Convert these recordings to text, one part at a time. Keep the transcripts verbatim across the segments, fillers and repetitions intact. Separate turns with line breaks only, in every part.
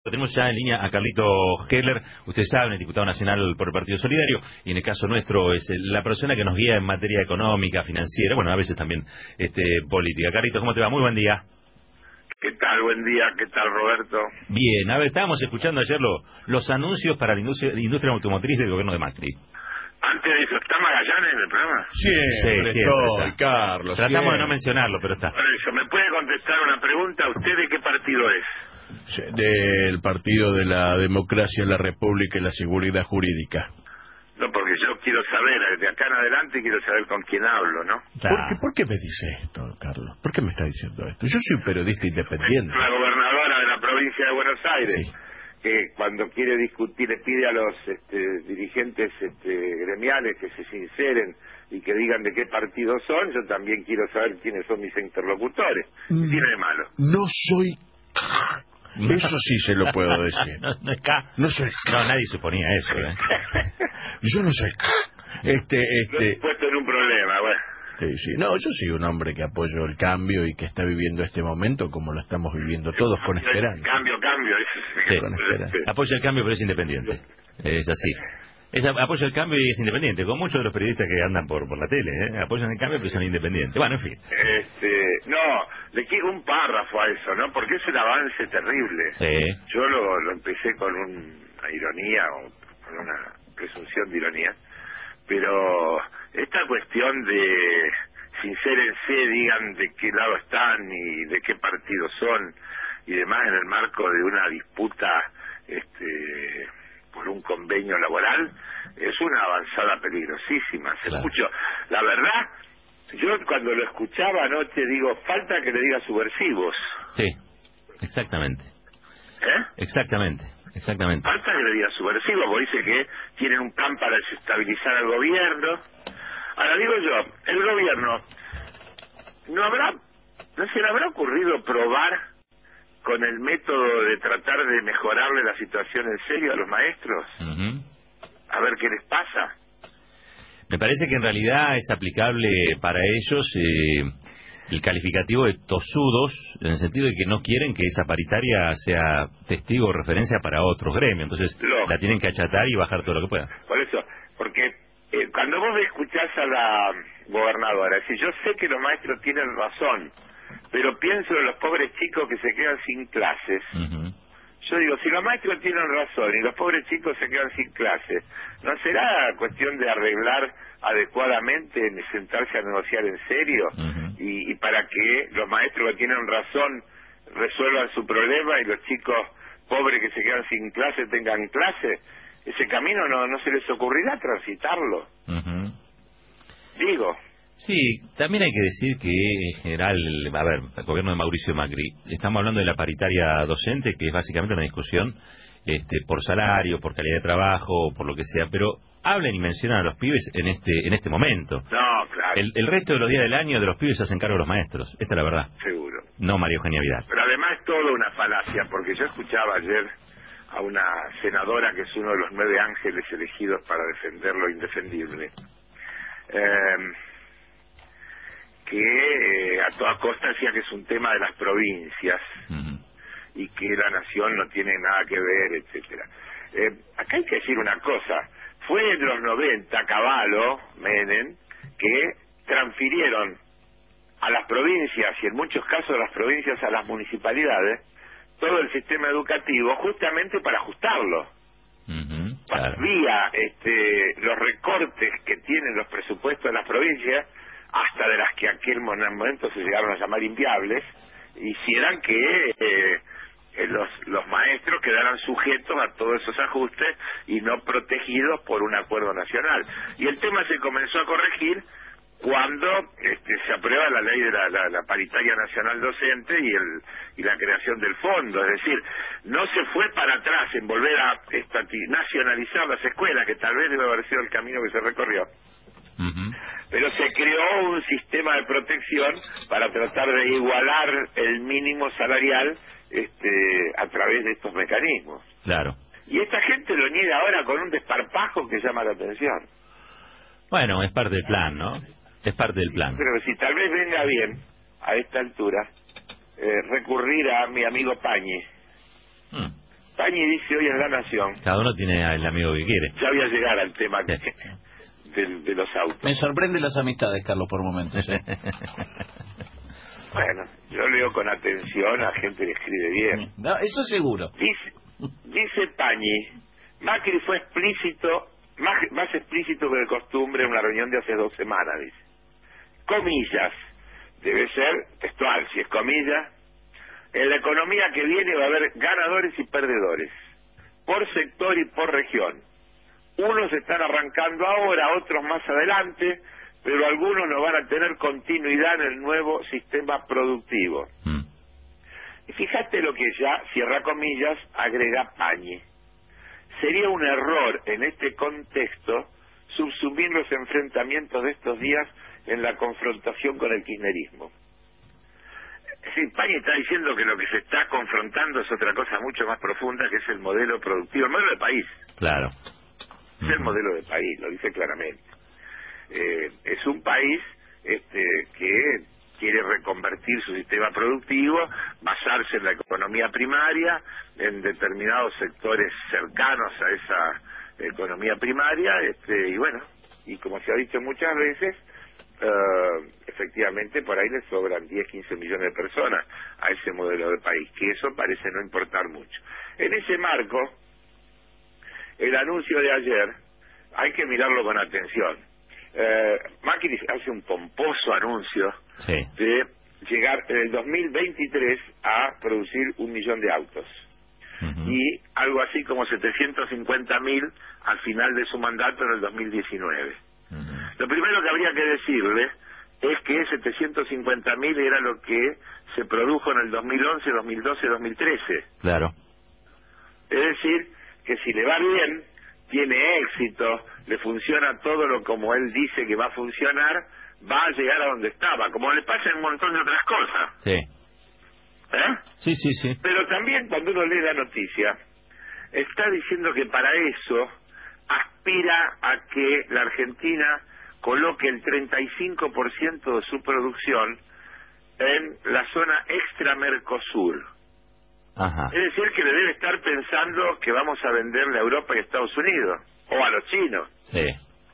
Tenemos ya en línea a Carlito Keller, ustedes saben, el diputado nacional por el Partido Solidario, y en el caso nuestro es la persona que nos guía en materia económica, financiera, bueno, a veces también este, política. Carlito, ¿cómo te va? Muy buen día.
¿Qué tal? Buen día. ¿Qué tal, Roberto?
Bien, a ver, estábamos escuchando ayer lo, los anuncios para la industria, industria automotriz del gobierno de Macri.
Antes de eso, ¿está Magallanes en el programa?
Siempre, sí, siempre
estoy,
está.
Carlos.
Tratamos
siempre.
de no mencionarlo, pero está.
Por eso, ¿me puede contestar una pregunta? ¿Usted de qué partido es?
Del Partido de la Democracia, la República y la Seguridad Jurídica.
No, porque yo quiero saber, de acá en adelante quiero saber con quién hablo, ¿no?
¿Por qué, ¿Por qué me dice esto, Carlos? ¿Por qué me está diciendo esto? Yo soy periodista independiente.
La gobernadora de la provincia de Buenos Aires,
Sí.
que cuando quiere discutir le pide a los este, dirigentes este, gremiales que se sinceren y que digan de qué partido son. Yo también quiero saber quiénes son mis interlocutores. ¿Qué
Mm.
tiene de malo?
No soy... Eso sí se lo puedo decir.
no, no es K.
No soy...
No, nadie suponía eso, ¿eh?
Yo no soy... Este,
Lo he
este...
puesto en un problema, bueno.
Sí, sí. No, yo soy un hombre que apoyo el cambio y que está viviendo este momento como lo estamos viviendo todos, con esperanza.
Cambio, cambio. Eso
Sí,
con esperanza.
Apoya el cambio, pero es independiente. Es así. Es, apoya el cambio y es independiente, con muchos de los periodistas que andan por por la tele, ¿eh? Apoyan el cambio, pero son independientes. Bueno, en fin.
Este, no, le quiero un párrafo a eso, ¿no? Porque es un avance terrible.
Sí.
Yo lo, lo empecé con un, una ironía o con una presunción de ironía, pero esta cuestión de sincérense, digan de qué lado están y de qué partido son y demás en el marco de una disputa este por un convenio laboral, es una avanzada peligrosísima. Se
Claro.
escucho, la verdad, yo cuando lo escuchaba anoche digo, falta que le diga subversivos.
Sí, exactamente.
¿Eh?
Exactamente, exactamente.
Falta que le diga subversivos, porque dice que tienen un plan para desestabilizar al gobierno. Ahora digo yo, el gobierno, ¿no habrá, no se le habrá ocurrido probar con el método de tratar de mejorarle la situación en serio a los maestros?
Ujú.
A ver qué les pasa.
Me parece que en realidad es aplicable para ellos eh, el calificativo de tosudos, en el sentido de que no quieren que esa paritaria sea testigo o referencia para otros gremios. Entonces
Lógico.
la tienen que achatar y bajar todo lo que puedan.
Por eso, porque eh, cuando vos escuchás a la gobernadora, si yo sé que los maestros tienen razón, pero pienso en los pobres chicos que se quedan sin clases.
Ujú.
Yo digo, si los maestros tienen razón y los pobres chicos se quedan sin clases, ¿no será cuestión de arreglar adecuadamente, de sentarse a negociar en serio?
Ujú.
y, y para que los maestros que tienen razón resuelvan su problema y los chicos pobres que se quedan sin clase tengan clase? Ese camino no, no se les ocurrirá transitarlo.
Ujú.
Digo.
Sí, también hay que decir que en general, a ver, el gobierno de Mauricio Macri, estamos hablando de la paritaria docente, que es básicamente una discusión este, por salario, por calidad de trabajo, por lo que sea, pero hablen y mencionan a los pibes en este en este momento.
No, claro.
El, el resto de los días del año de los pibes se hacen cargo los maestros, esta es la verdad,
Seguro.
no María Eugenia Vidal.
Pero además es todo una falacia, porque yo escuchaba ayer a una senadora que es uno de los nueve ángeles elegidos para defender lo indefendible, eh, que eh, a toda costa decía que es un tema de las provincias
Ujú.
y que la nación no tiene nada que ver, etcétera. Eh, acá hay que decir una cosa, fue en los noventa Cavallo, Menem, que transfirieron a las provincias y en muchos casos las provincias a las municipalidades todo el sistema educativo justamente para ajustarlo.
Ujú, claro.
Vía este, los recortes que tienen los presupuestos de las provincias, hasta de las que en aquel momento se llegaron a llamar inviables, hicieran que eh, eh, los, los maestros quedaran sujetos a todos esos ajustes y no protegidos por un acuerdo nacional. Y el tema se comenzó a corregir cuando este, se aprueba la ley de la, la, la paritaria nacional docente y, el, y la creación del fondo. Es decir, no se fue para atrás en volver a estati- nacionalizar las escuelas, que tal vez debe haber sido el camino que se recorrió.
Ujú.
Pero se creó un sistema de protección para tratar de igualar el mínimo salarial este, a través de estos mecanismos.
Claro.
Y esta gente lo niega ahora con un desparpajo que llama la atención.
Bueno, es parte del plan, ¿no? Es parte del plan.
Pero si tal vez venga bien, a esta altura, eh, recurrir a mi amigo Pañi.
Hmm.
Pañi dice hoy en La Nación...
Cada uno tiene el amigo que quiere.
Ya voy a llegar al tema
sí.
de, de los autos.
Me sorprende las amistades, Carlos, por momentos. ¿eh?
Bueno, yo leo con atención a gente que escribe bien.
No, eso seguro.
Dice, dice Pañi, Macri fue explícito, más, más explícito que de costumbre en una reunión de hace dos semanas, dice. Comillas, debe ser textual, si es comillas, en la economía que viene va a haber ganadores y perdedores, por sector y por región. Unos están arrancando ahora, otros más adelante, pero algunos no van a tener continuidad en el nuevo sistema productivo. Mm. Y fíjate lo que ya, cierra comillas, agrega Pañi. Sería un error en este contexto subsumir los enfrentamientos de estos días en la confrontación con el kirchnerismo. Sí, Pañi está diciendo que lo que se está confrontando es otra cosa mucho más profunda, que es el modelo productivo, el modelo de país.
Claro.
Es el modelo de país, lo dice claramente. Eh, es un país este, que quiere reconvertir su sistema productivo, basarse en la economía primaria, en determinados sectores cercanos a esa economía primaria, este, y bueno, y como se ha dicho muchas veces, Uh, efectivamente por ahí le sobran diez, quince millones de personas a ese modelo de país, que eso parece no importar mucho. En ese marco, el anuncio de ayer hay que mirarlo con atención. uh, Macri hace un pomposo anuncio sí. de llegar en el dos mil veintitrés a producir un millón de autos. Uh-huh. Y algo así como setecientos cincuenta mil al final de su mandato en el dos mil diecinueve. Lo primero que habría que decirle es que setecientos cincuenta mil era lo que se produjo en el dos mil once, dos mil doce, dos mil trece.
Claro.
Es decir, que si le va bien, tiene éxito, le funciona todo lo como él dice que va a funcionar, va a llegar a donde estaba, como le pasa en un montón de otras cosas.
Sí.
¿Eh?
Sí, sí, sí.
Pero también cuando uno lee la noticia, está diciendo que para eso aspira a que la Argentina coloque el treinta y cinco por ciento de su producción en la zona extra-Mercosur.
Ajá.
Es decir, que le debe estar pensando que vamos a venderle a Europa y a Estados Unidos, o a los chinos.
Sí.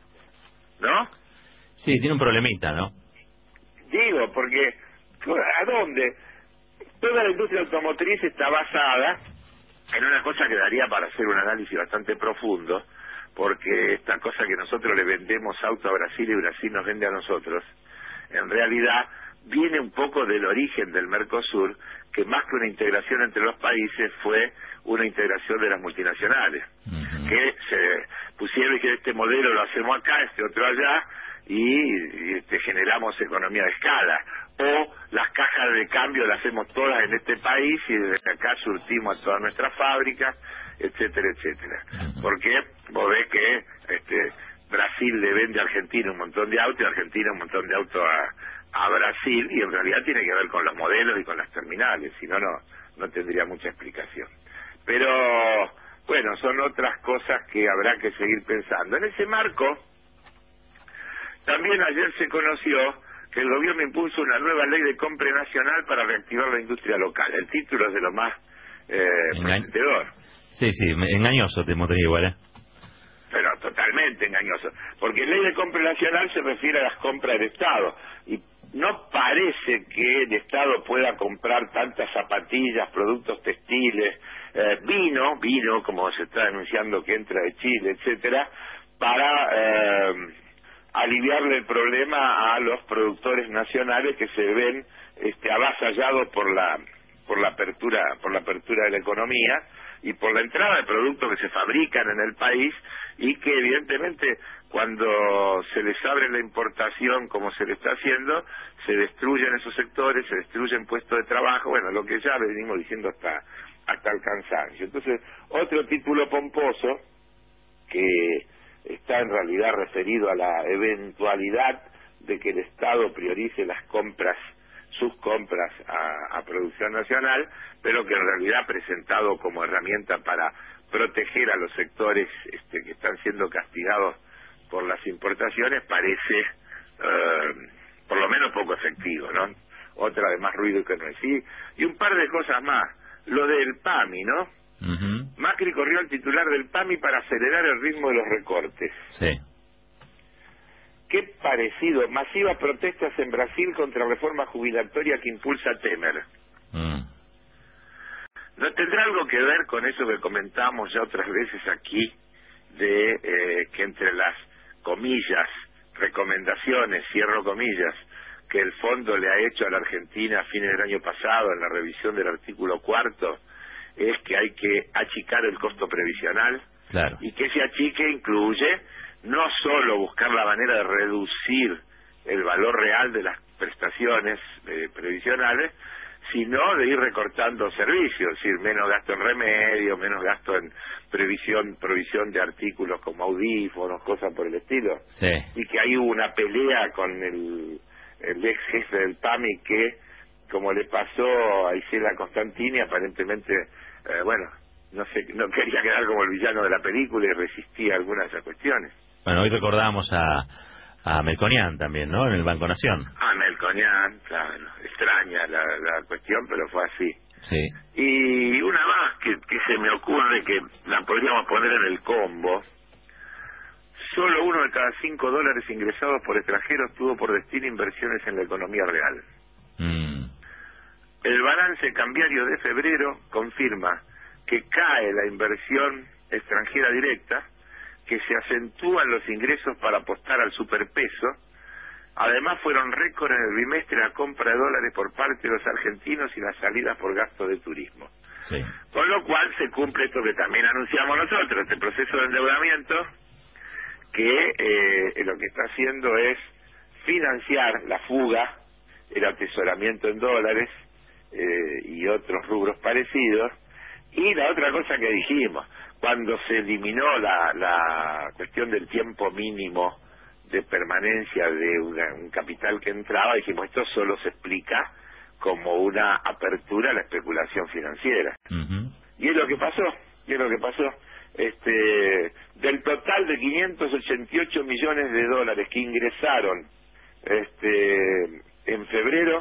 ¿No?
Sí, tiene un problemita, ¿no?
Digo, porque ¿a dónde? Toda la industria automotriz está basada en una cosa que daría para hacer un análisis bastante profundo, porque esta cosa que nosotros le vendemos auto a Brasil y Brasil nos vende a nosotros, en realidad viene un poco del origen del Mercosur, que más que una integración entre los países fue una integración de las multinacionales, uh-huh. que se pusieron y que este modelo lo hacemos acá, este otro allá, y, y este, generamos economía de escala. O las cajas de cambio las hacemos todas en este país y desde acá surtimos a todas nuestras fábricas, etcétera, etcétera. Porque vos ves que este Brasil le vende a Argentina un montón de autos y Argentina un montón de autos a, a Brasil, y en realidad tiene que ver con los modelos y con las terminales, si no, no no tendría mucha explicación. Pero bueno, son otras cosas que habrá que seguir pensando. En ese marco, también ayer se conoció que el gobierno impuso una nueva ley de compra nacional para reactivar la industria local. El título es de lo más eh,
Engañ...
prometedor.
Sí, sí, engañoso te mostraría igual, ¿eh?
Pero totalmente engañoso, porque ley de compra nacional se refiere a las compras del Estado, y no parece que el Estado pueda comprar tantas zapatillas, productos textiles, eh, vino, vino, como se está denunciando que entra de Chile, etcétera, para eh, aliviarle el problema a los productores nacionales que se ven este, avasallados por la por la apertura por la apertura de la economía y por la entrada de productos que se fabrican en el país, y que evidentemente cuando se les abre la importación como se le está haciendo, se destruyen esos sectores, se destruyen puestos de trabajo, bueno, lo que ya venimos diciendo hasta hasta el cansancio. Entonces, otro título pomposo que está en realidad referido a la eventualidad de que el Estado priorice las compras, sus compras a, a producción nacional, pero que en realidad presentado como herramienta para proteger a los sectores este, que están siendo castigados por las importaciones, parece eh, por lo menos poco efectivo, ¿no? Otra de más ruido que no es. Y, y un par de cosas más. Lo del PAMI, ¿no?
Uh-huh.
Macri corrió al titular del P A M I para acelerar el ritmo de los recortes.
Sí.
Qué parecido. Masivas protestas en Brasil contra reforma jubilatoria que impulsa Temer.
Mm.
¿No tendrá algo que ver con eso que comentamos ya otras veces aquí, de eh, que entre las comillas, recomendaciones, cierro comillas, que el fondo le ha hecho a la Argentina a fines del año pasado en la revisión del artículo cuarto, es que hay que achicar el costo previsional?
Claro.
Y que ese achique incluye no solo buscar la manera de reducir el valor real de las prestaciones eh, previsionales, sino de ir recortando servicios, es decir, menos gasto en remedio, menos gasto en previsión, provisión de artículos como audífonos, cosas por el estilo.
Sí.
Y que hay una pelea con el, el ex jefe del P A M I que, como le pasó a Isela Constantini, aparentemente, eh, bueno, no sé, no quería quedar como el villano de la película y resistía a algunas de esas cuestiones.
Bueno, hoy recordamos a, a Melconian también, ¿no? En el Banco Nación.
Ah, Melconian, claro, extraña la, la cuestión, pero fue así.
Sí.
Y una más que, que se me ocurre que la podríamos poner en el combo. Solo uno de cada cinco dólares ingresados por extranjeros tuvo por destino inversiones en la economía real.
Mm.
El balance cambiario de febrero confirma que cae la inversión extranjera directa, que se acentúan los ingresos para apostar al superpeso. Además fueron récord en el bimestre la compra de dólares por parte de los argentinos y las salidas por gasto de turismo.
Sí.
Con lo cual se cumple esto que también anunciamos nosotros, este proceso de endeudamiento, que eh, lo que está haciendo es financiar la fuga, el atesoramiento en dólares eh, y otros rubros parecidos. Y la otra cosa que dijimos, cuando se eliminó la, la cuestión del tiempo mínimo de permanencia de una, un capital que entraba, dijimos, esto solo se explica como una apertura a la especulación financiera.
Uh-huh.
Y es lo que pasó, y es lo que pasó. Este, del total de quinientos ochenta y ocho millones de dólares que ingresaron este, en febrero,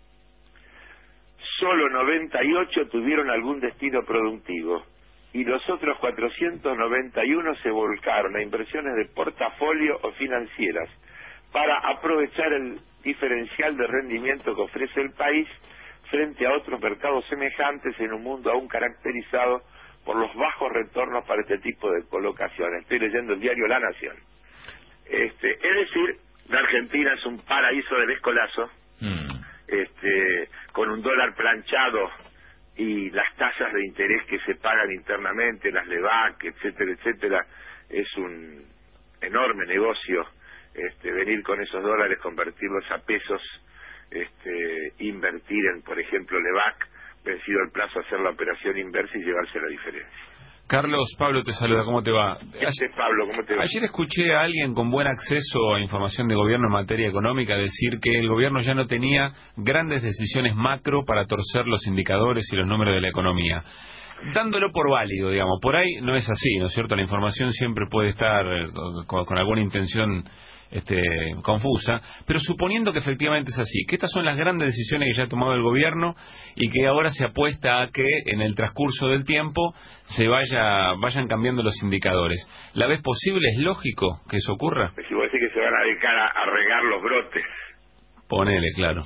solo noventa y ocho tuvieron algún destino productivo y los otros cuatrocientos noventa y uno se volcaron a inversiones de portafolio o financieras para aprovechar el diferencial de rendimiento que ofrece el país frente a otros mercados semejantes en un mundo aún caracterizado por los bajos retornos para este tipo de colocaciones. Estoy leyendo el diario La Nación. Este, es decir, la Argentina es un paraíso del escolazo,
Mm.
este, con un dólar planchado y las tasas de interés que se pagan internamente, las LEVAC, etcétera, etcétera. Es un enorme negocio este, venir con esos dólares, convertirlos a pesos, este, invertir en, por ejemplo, LEVAC, vencido el plazo, hacer la operación inversa y llevarse la diferencia.
Carlos, Pablo te saluda, ¿cómo te va?
Este Pablo, ¿cómo te va?
Ayer escuché a alguien con buen acceso a información de gobierno en materia económica decir que el gobierno ya no tenía grandes decisiones macro para torcer los indicadores y los números de la economía. Dándolo por válido, digamos, por ahí no es así, ¿no es cierto? La información siempre puede estar con, con alguna intención este, confusa, pero suponiendo que efectivamente es así, que estas son las grandes decisiones que ya ha tomado el gobierno y que ahora se apuesta a que en el transcurso del tiempo se vaya vayan cambiando los indicadores. ¿La ves posible? ¿Es lógico que eso ocurra?
Si vos decís que se van a dedicar a, a regar los brotes.
Ponele, claro.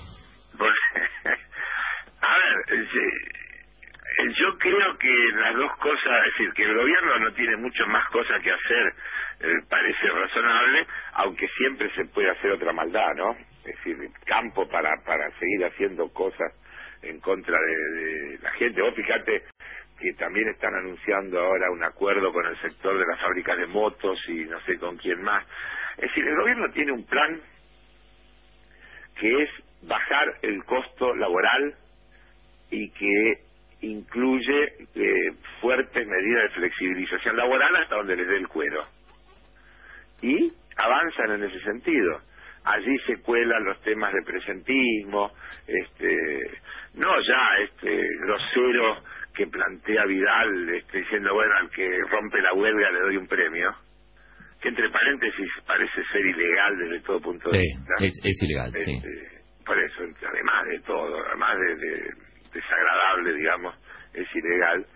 A ver, sí, yo creo que las dos cosas, es decir, que el gobierno no tiene mucho más cosas que hacer, eh, parece razonable, aunque siempre se puede hacer otra maldad, ¿no? Es decir, campo para para seguir haciendo cosas en contra de, de la gente. Vos fíjate que también están anunciando ahora un acuerdo con el sector de las fábricas de motos y no sé con quién más. Es decir, el gobierno tiene un plan que es bajar el costo laboral y que incluye eh, fuertes medidas de flexibilización laboral hasta donde les dé el cuero. Y avanzan en ese sentido. Allí se cuelan los temas de presentismo, este, no ya este grosero que plantea Vidal, este, diciendo, bueno, al que rompe la huelga le doy un premio, que entre paréntesis parece ser ilegal desde todo punto de
Sí,
vista.
es, es ilegal,
Este,
sí.
por eso, además de todo, además de, de desagradable, digamos, es ilegal.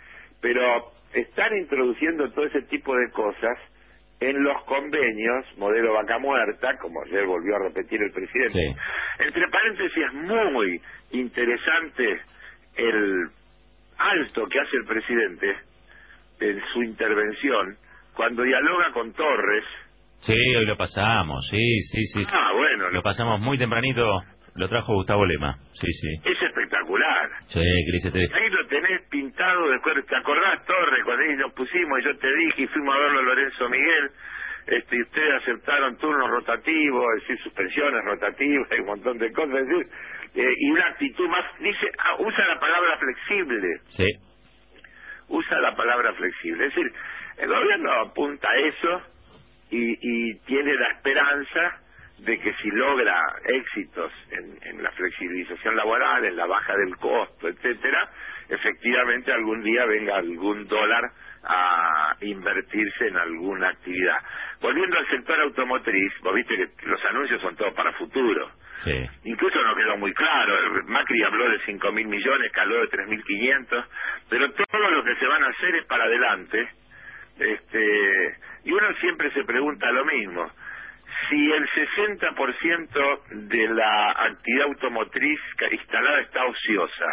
pero están introduciendo todo ese tipo de cosas en los convenios, modelo vaca muerta, como ayer volvió a repetir el presidente.
Sí.
Entre paréntesis, es muy interesante el alto que hace el presidente en su intervención cuando dialoga con Torres.
Sí, hoy lo pasamos, sí, sí, sí.
Ah, bueno.
Lo pasamos muy tempranito, lo trajo Gustavo Lema, sí, sí.
Es espectacular.
Sí, que dice te...
Ahí lo tenés pintado de acuerdo. ¿Te acordás, Torres, cuando ahí nos pusimos y yo te dije y fuimos a verlo a Lorenzo Miguel? Este, y ustedes aceptaron turnos rotativos, es decir, suspensiones rotativas y un montón de cosas, es decir, eh, y una actitud más, dice, ah, usa la palabra flexible.
Sí.
Usa la palabra flexible. Es decir, el gobierno apunta a eso y, y tiene la esperanza de que si logra éxitos en, en la flexibilización laboral, en la baja del costo, etcétera, efectivamente algún día venga algún dólar a invertirse en alguna actividad. Volviendo al sector automotriz, vos viste que los anuncios son todos para futuro.
Sí.
Incluso no quedó muy claro. Macri habló de cinco mil millones, caló de tres mil quinientos, pero todo lo que se van a hacer es para adelante. Este, y uno siempre se pregunta lo mismo. Si el sesenta por ciento de la actividad automotriz instalada está ociosa,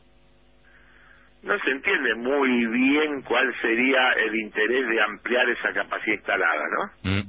no se entiende muy bien cuál sería el interés de ampliar esa capacidad instalada, ¿no? Mm.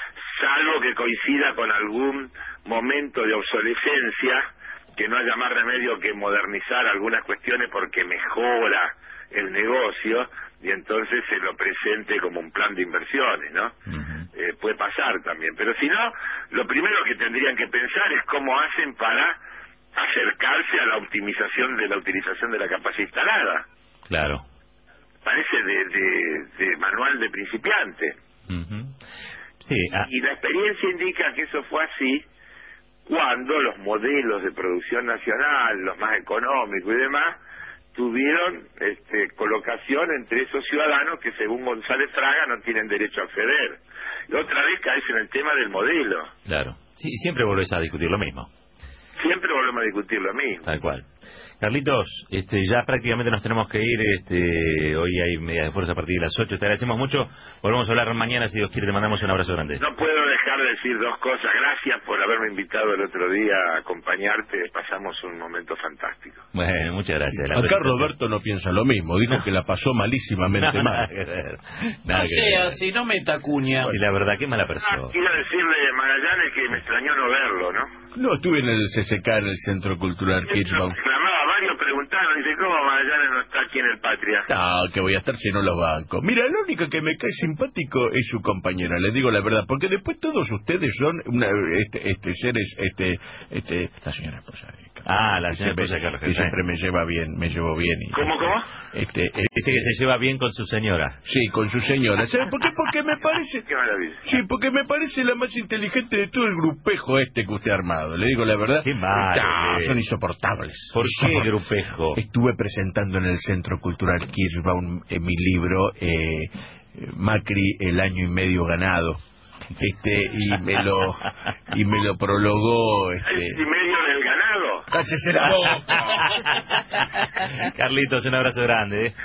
Salvo que coincida con algún momento de obsolescencia, que no haya más remedio que modernizar algunas cuestiones porque mejora el negocio, y entonces se lo presente como un plan de inversiones, ¿no? Uh-huh. Eh, puede pasar también, pero si no, lo primero que tendrían que pensar es cómo hacen para acercarse a la optimización de la utilización de la capacidad instalada.
Claro.
Parece de, de, de manual de principiante.
Uh-huh. Sí. Ah.
Y la experiencia indica que eso fue así cuando los modelos de producción nacional, los más económicos y demás, tuvieron este, colocación entre esos ciudadanos que según González Fraga no tienen derecho a acceder. Y otra vez caes en el tema del modelo.
Claro. Sí, siempre volvés a discutir lo mismo.
Siempre volvemos a discutir lo mismo.
Tal cual. Carlitos, este, ya prácticamente nos tenemos que ir. Este, hoy hay medidas de fuerza a partir de las ocho. Te agradecemos mucho. Volvemos a hablar mañana, si Dios quiere. Te mandamos un abrazo grande.
No puedo dejar de decir dos cosas. Gracias por haberme invitado el otro día a acompañarte. Pasamos un momento fantástico.
Bueno, muchas gracias.
Acá Roberto no piensa lo mismo. Dijo no. que la pasó malísimamente
no,
mal.
Nada que ver. Nada
o
que
sea,
ver.
si no me tacuña.
Sí, la verdad, qué mala persona.
Ah, quiero decirle a Magallanes que me extrañó no verlo, ¿no?
No, estuve en el C C K, en el Centro Cultural Kirchbaum.
Reclamaba, varios preguntaron, dice, ¿cómo Magallanes no está aquí en el Patria?
No, que voy a estar si no los bancos. Mira, lo único que me cae simpático es su compañera, le digo la verdad, porque después todos ustedes son una, este, este seres, este, este, la señora esposa de Carlos.
Ah, la señora esposa de Carlos.
Que siempre me lleva bien, me llevo bien. Y,
¿Cómo, cómo?
Este, este,
Dice que se lleva bien con su señora.
Sí, con su señora. ¿Sabe por qué? Porque me parece...
Qué maravilla.
Sí, porque me parece la más inteligente de todo el grupejo este que usted ha armado. Le digo la verdad.
Qué mal.
No, son insoportables.
¿Por qué grupejo?
Estuve presentando en el Centro Cultural Kirchbaum eh, mi libro eh, Macri, el año y medio ganado. Este, y me lo y me lo prologó este
¿El y medio del ganado?
¡Cállese la boca!
Carlitos, un abrazo grande, ¿eh?